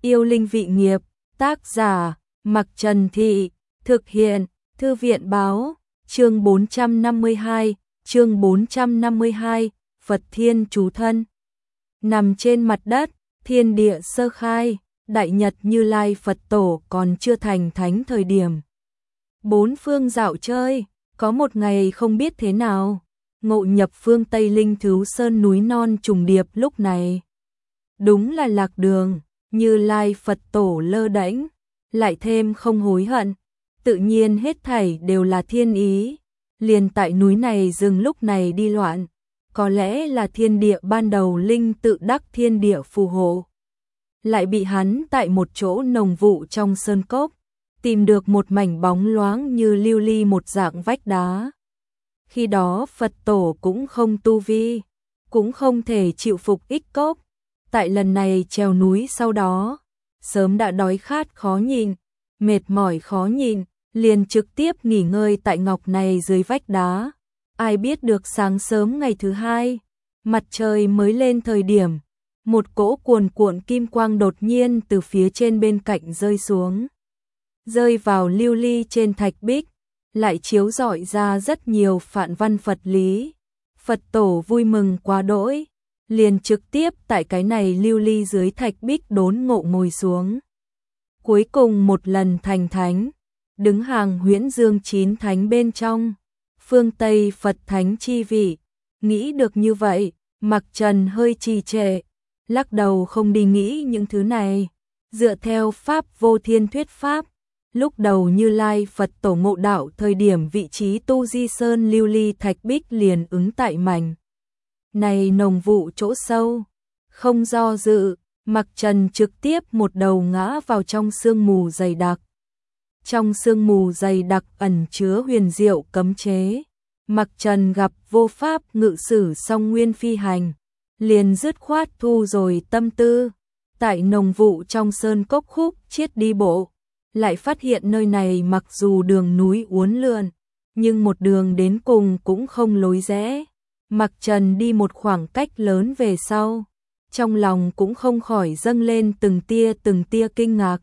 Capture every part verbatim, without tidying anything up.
Yêu linh vị nghiệp, tác giả, Mặc Trần Thị, thực hiện, Thư viện báo, chương bốn trăm năm mươi hai, chương bốn trăm năm mươi hai, Phật Thiên Chú Thân. Nằm trên mặt đất, thiên địa sơ khai, Đại Nhật Như Lai Phật Tổ còn chưa thành thánh thời điểm. Bốn phương dạo chơi, có một ngày không biết thế nào, ngộ nhập phương Tây Linh Thứu Sơn núi non trùng điệp lúc này. Đúng là lạc đường, Như Lai Phật Tổ lơ đễnh, lại thêm không hối hận, tự nhiên hết thảy đều là thiên ý, liền tại núi này dừng lúc này đi loạn, có lẽ là thiên địa ban đầu linh tự đắc thiên địa phù hộ. Lại bị hắn tại một chỗ nồng vụ trong sơn cốc, tìm được một mảnh bóng loáng như lưu ly một dạng vách đá. Khi đó Phật Tổ cũng không tu vi, cũng không thể chịu phục ích cốc, tại lần này trèo núi sau đó, sớm đã đói khát khó nhịn, mệt mỏi khó nhịn, liền trực tiếp nghỉ ngơi tại ngọc này dưới vách đá. Ai biết được sáng sớm ngày thứ hai, mặt trời mới lên thời điểm, một cỗ cuồn cuộn kim quang đột nhiên từ phía trên bên cạnh rơi xuống, rơi vào lưu ly trên thạch bích, lại chiếu rọi ra rất nhiều phạn văn Phật lý. Phật Tổ vui mừng quá đỗi, liền trực tiếp tại cái này lưu ly dưới thạch bích đốn ngộ ngồi xuống. Cuối cùng một lần thành thánh, đứng hàng Huyễn Dương chín thánh bên trong, phương Tây Phật thánh chi vị. Nghĩ được như vậy, Mặc Trần hơi trì trệ, lắc đầu không đi nghĩ những thứ này. Dựa theo Pháp Vô Thiên thuyết pháp, lúc đầu Như Lai Phật Tổ ngộ đạo thời điểm vị trí Tu Di Sơn lưu ly thạch bích liền ứng tại mảnh này nồng vụ chỗ sâu, không do dự, Mặc Trần trực tiếp một đầu ngã vào trong sương mù dày đặc. Trong sương mù dày đặc ẩn chứa huyền diệu cấm chế, Mặc Trần gặp vô pháp ngự sử song nguyên phi hành, liền dứt khoát thu rồi tâm tư, tại nồng vụ trong sơn cốc khúc chiết đi bộ, lại phát hiện nơi này mặc dù đường núi uốn lượn, nhưng một đường đến cùng cũng không lối rẽ. Mặc Trần đi một khoảng cách lớn về sau, trong lòng cũng không khỏi dâng lên từng tia từng tia kinh ngạc.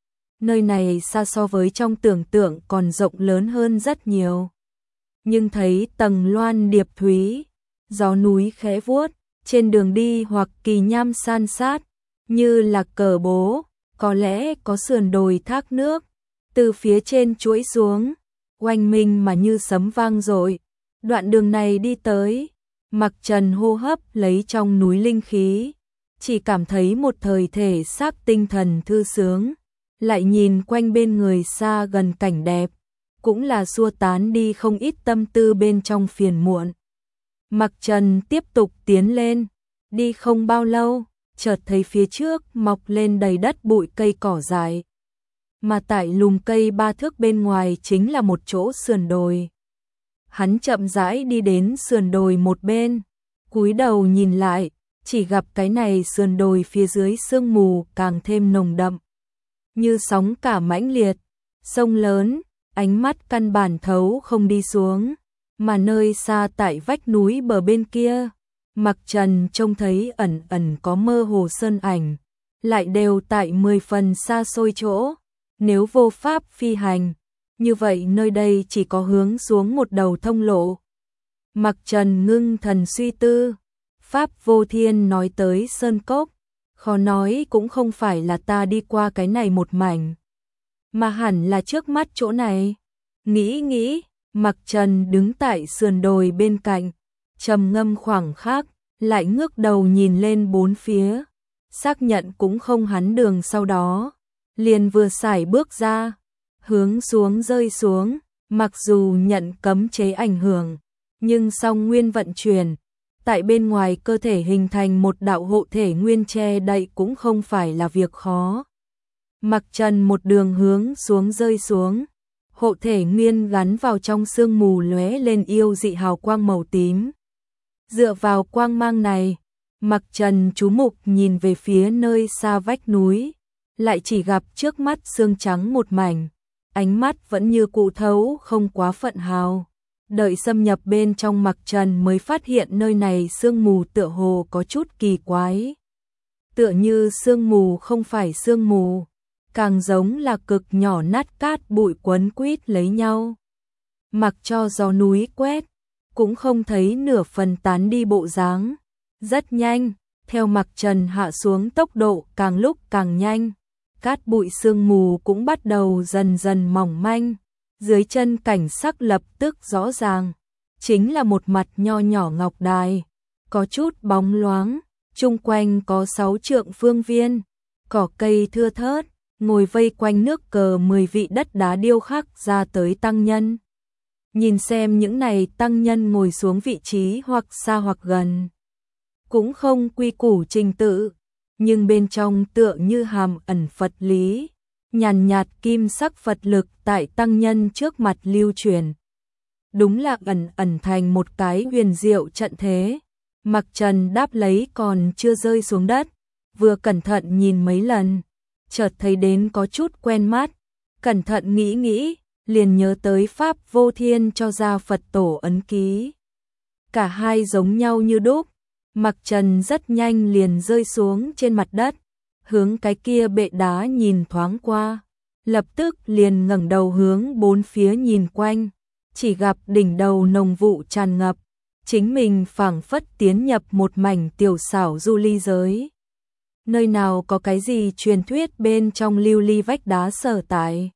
Nơi này xa so với trong tưởng tượng còn rộng lớn hơn rất nhiều. Nhưng thấy tầng loan điệp thúy, gió núi khẽ vuốt, trên đường đi hoặc kỳ nham san sát, như là cờ bố, có lẽ có sườn đồi thác nước, từ phía trên chuỗi xuống, oanh minh mà như sấm vang dội. Đoạn đường này đi tới, Mặc Trần hô hấp lấy trong núi linh khí, chỉ cảm thấy một thời thể xác tinh thần thư sướng, lại nhìn quanh bên người xa gần cảnh đẹp, cũng là xua tán đi không ít tâm tư bên trong phiền muộn. Mặc Trần tiếp tục tiến lên, đi không bao lâu, chợt thấy phía trước mọc lên đầy đất bụi cây cỏ dại, mà tại lùm cây ba thước bên ngoài chính là một chỗ sườn đồi. Hắn chậm rãi đi đến sườn đồi một bên, cúi đầu nhìn lại, chỉ gặp cái này sườn đồi phía dưới sương mù càng thêm nồng đậm, như sóng cả mãnh liệt, sông lớn, ánh mắt căn bản thấu không đi xuống, mà nơi xa tại vách núi bờ bên kia, Mặc Trần trông thấy ẩn ẩn có mơ hồ sơn ảnh, lại đều tại mười phần xa xôi chỗ. Nếu vô pháp phi hành, như vậy nơi đây chỉ có hướng xuống một đầu thông lộ. Mặc Trần ngưng thần suy tư, Pháp Vô Thiên nói tới sơn cốc, khó nói cũng không phải là ta đi qua cái này một mảnh, mà hẳn là trước mắt chỗ này. Nghĩ nghĩ, Mặc Trần đứng tại sườn đồi bên cạnh, trầm ngâm khoảng khắc, lại ngước đầu nhìn lên bốn phía, xác nhận cũng không hắn đường sau đó, liền vừa sải bước ra, hướng xuống rơi xuống, mặc dù nhận cấm chế ảnh hưởng, nhưng song nguyên vận chuyển, tại bên ngoài cơ thể hình thành một đạo hộ thể nguyên che đậy cũng không phải là việc khó. Mặc Trần một đường hướng xuống rơi xuống, hộ thể nguyên gắn vào trong sương mù lóe lên yêu dị hào quang màu tím. Dựa vào quang mang này, Mặc Trần chú mục nhìn về phía nơi xa vách núi, lại chỉ gặp trước mắt sương trắng một mảnh, ánh mắt vẫn như cụ thấu không quá phận hào. Đợi xâm nhập bên trong Mặc Trần mới phát hiện nơi này sương mù tựa hồ có chút kỳ quái. tựa như sương mù không phải sương mù, càng giống là cực nhỏ nát cát bụi quấn quýt lấy nhau. Mặc cho gió núi quét, cũng không thấy nửa phần tán đi bộ dáng. Rất nhanh, theo mặt trần hạ xuống tốc độ càng lúc càng nhanh, cát bụi sương mù cũng bắt đầu dần dần mỏng manh. Dưới chân cảnh sắc lập tức rõ ràng, chính là một mặt nho nhỏ ngọc đài, có chút bóng loáng, chung quanh có sáu trượng phương viên, cỏ cây thưa thớt, ngồi vây quanh nước cờ mười vị đất đá điêu khắc ra tới tăng nhân. Nhìn xem những này tăng nhân ngồi xuống vị trí hoặc xa hoặc gần, cũng không quy củ trình tự, nhưng bên trong tựa như hàm ẩn Phật lý, nhàn nhạt kim sắc Phật lực tại tăng nhân trước mặt lưu truyền. Đúng là ẩn ẩn thành một cái huyền diệu trận thế. Mặc Trần đáp lấy còn chưa rơi xuống đất, vừa cẩn thận nhìn mấy lần, chợt thấy đến có chút quen mắt, cẩn thận nghĩ nghĩ, liền nhớ tới Pháp Vô Thiên cho ra Phật tổ ấn ký. Cả hai giống nhau như đúc. Mặc Trần rất nhanh liền rơi xuống trên mặt đất, hướng cái kia bệ đá nhìn thoáng qua, lập tức liền ngẩng đầu hướng bốn phía nhìn quanh, chỉ gặp đỉnh đầu nồng vụ tràn ngập, chính mình phảng phất tiến nhập một mảnh tiểu xảo du ly giới. Nơi nào có cái gì truyền thuyết bên trong lưu ly vách đá sở tại.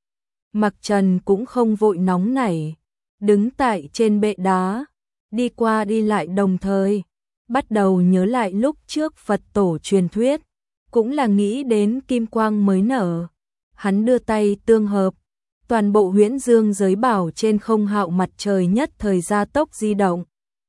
Mặc Trần cũng không vội nóng nảy, đứng tại trên bệ đá, đi qua đi lại đồng thời, bắt đầu nhớ lại lúc trước Phật tổ truyền thuyết, cũng là nghĩ đến kim quang mới nở. Hắn đưa tay tương hợp, toàn bộ huyễn dương giới bảo trên không hạo mặt trời nhất thời gia tốc di động.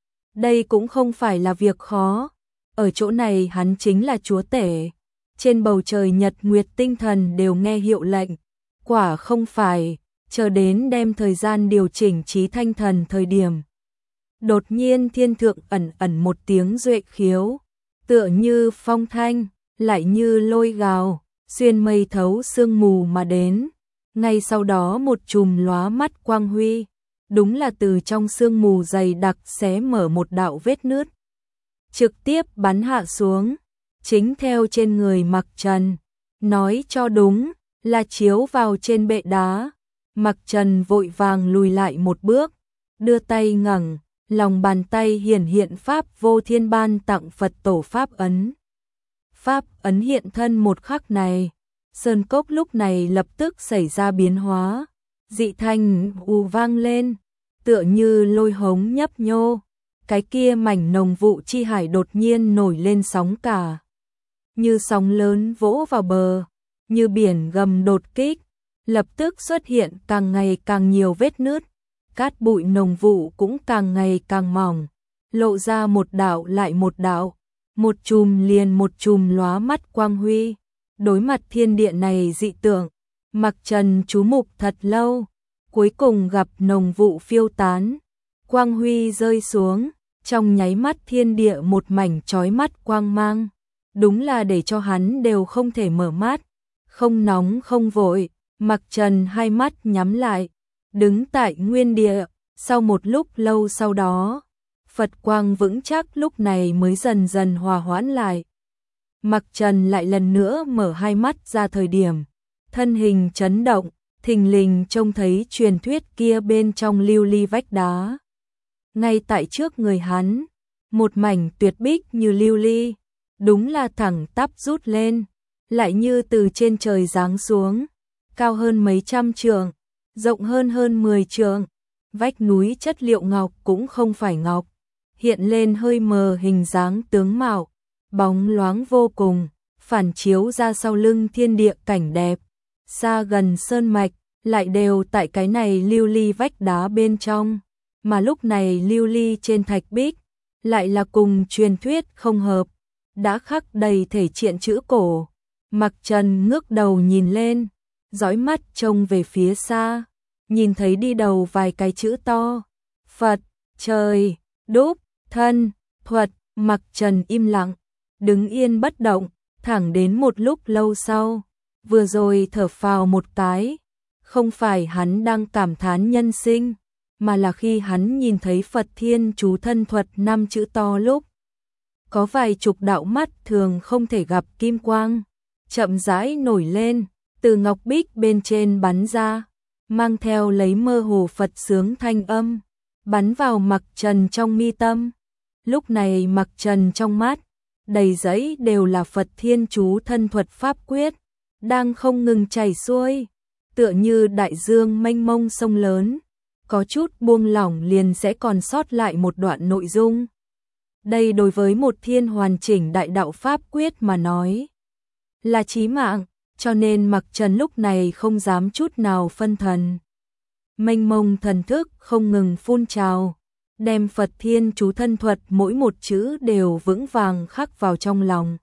Đây cũng không phải là việc khó, ở chỗ này hắn chính là chúa tể, trên bầu trời nhật nguyệt tinh thần đều nghe hiệu lệnh, quả không phải, chờ đến đem thời gian điều chỉnh trí thanh thần thời điểm. Đột nhiên thiên thượng ẩn ẩn một tiếng duệ khiếu, tựa như phong thanh, lại như lôi gào, xuyên mây thấu sương mù mà đến. Ngay sau đó một chùm lóa mắt quang huy, đúng là từ trong sương mù dày đặc xé mở một đạo vết nứt, trực tiếp bắn hạ xuống, chính theo trên người Mặc Trần. Nói cho đúng, là chiếu vào trên bệ đá. Mặc Trần vội vàng lùi lại một bước, đưa tay ngẩng, lòng bàn tay hiển hiện Pháp Vô Thiên ban tặng Phật tổ Pháp ấn. Pháp ấn hiện thân một khắc này, sơn cốc lúc này lập tức xảy ra biến hóa, dị thanh u vang lên, tựa như lôi hống nhấp nhô, cái kia mảnh nồng vụ chi hải đột nhiên nổi lên sóng cả, như sóng lớn vỗ vào bờ, như biển gầm đột kích, lập tức xuất hiện càng ngày càng nhiều vết nứt, cát bụi nồng vụ cũng càng ngày càng mỏng, lộ ra một đạo lại một đạo, một chùm liền một chùm lóa mắt quang huy. Đối mặt thiên địa này dị tượng, Mặc Trần chú mục thật lâu, cuối cùng gặp nồng vụ phiêu tán, quang huy rơi xuống, trong nháy mắt thiên địa một mảnh chói mắt quang mang, đúng là để cho hắn đều không thể mở mắt, không nóng không vội, Mặc Trần hai mắt nhắm lại, đứng tại nguyên địa, sau một lúc lâu sau đó, Phật quang vững chắc lúc này mới dần dần hòa hoãn lại. Mặc Trần lại lần nữa mở hai mắt ra thời điểm, thân hình chấn động, thình lình trông thấy truyền thuyết kia bên trong lưu ly vách đá. Ngay tại trước người hắn, một mảnh tuyệt bích như lưu ly, đúng là thẳng tắp rút lên, lại như từ trên trời giáng xuống, cao hơn mấy trăm trượng, rộng hơn hơn mười trượng, vách núi chất liệu ngọc cũng không phải ngọc, hiện lên hơi mờ hình dáng tướng mạo, bóng loáng vô cùng, phản chiếu ra sau lưng thiên địa cảnh đẹp, xa gần sơn mạch, lại đều tại cái này lưu ly vách đá bên trong, mà lúc này lưu ly trên thạch bích, lại là cùng truyền thuyết không hợp, đã khắc đầy thể triện chữ cổ. Mặc Trần ngước đầu nhìn lên, dõi mắt trông về phía xa, nhìn thấy đi đầu vài cái chữ to, Phật, trời, đúc, thân, thuật. Mặc Trần im lặng, đứng yên bất động, thẳng đến một lúc lâu sau, vừa rồi thở phào một cái, không phải hắn đang cảm thán nhân sinh, mà là khi hắn nhìn thấy Phật Thiên Chú Thân Thuật năm chữ to lúc. có vài chục đạo mắt thường không thể gặp kim quang, chậm rãi nổi lên, từ ngọc bích bên trên bắn ra, mang theo lấy mơ hồ Phật sướng thanh âm, bắn vào Mặc Trần trong mi tâm. Lúc này Mặc Trần trong mắt, đầy giấy đều là Phật Thiên Chú thân thuật pháp quyết, đang không ngừng chảy xuôi, tựa như đại dương mênh mông sông lớn, có chút buông lỏng liền sẽ còn sót lại một đoạn nội dung. Đây đối với một thiên hoàn chỉnh đại đạo pháp quyết mà nói là chí mạng, cho nên Mặc Trần lúc này không dám chút nào phân thần. Mênh mông thần thức không ngừng phun trào, đem Phật Thiên Chú thân thuật mỗi một chữ đều vững vàng khắc vào trong lòng.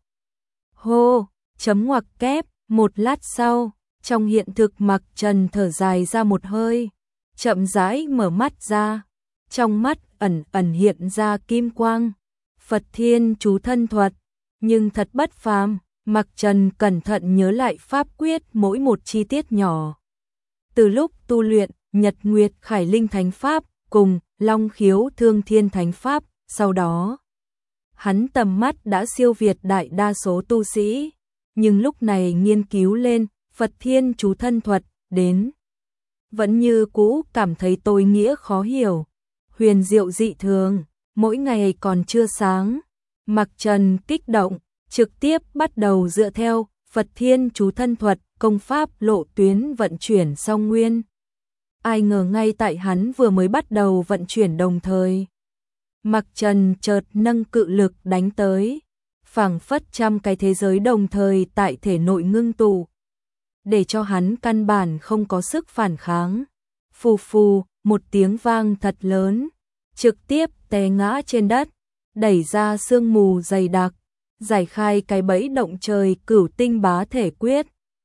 Hô, chấm ngoặc kép, một lát sau, trong hiện thực Mặc Trần thở dài ra một hơi, chậm rãi mở mắt ra, trong mắt ẩn ẩn hiện ra kim quang, Phật Thiên Chú thân thuật, nhưng thật bất phàm. Mặc Trần cẩn thận nhớ lại pháp quyết mỗi một chi tiết nhỏ. Từ lúc tu luyện Nhật Nguyệt Khải Linh Thánh Pháp cùng Long Khiếu Thương Thiên Thánh Pháp, sau đó hắn tầm mắt đã siêu việt đại đa số tu sĩ, nhưng lúc này nghiên cứu lên Phật Thiên Chú thân thuật đến vẫn như cũ cảm thấy tối nghĩa khó hiểu, huyền diệu dị thường, mỗi ngày còn chưa sáng, Mặc Trần kích động, trực tiếp bắt đầu dựa theo Phật Thiên Chú thân thuật công pháp lộ tuyến vận chuyển song nguyên. Ai ngờ ngay tại hắn vừa mới bắt đầu vận chuyển đồng thời, Mặc Trần chợt nâng cự lực đánh tới, phảng phất trăm cái thế giới đồng thời tại thể nội ngưng tụ, để cho hắn căn bản không có sức phản kháng. Phù phù, một tiếng vang thật lớn, trực tiếp té ngã trên đất, đẩy ra sương mù dày đặc, giải khai cái bẫy động trời cửu tinh bá thể quyết.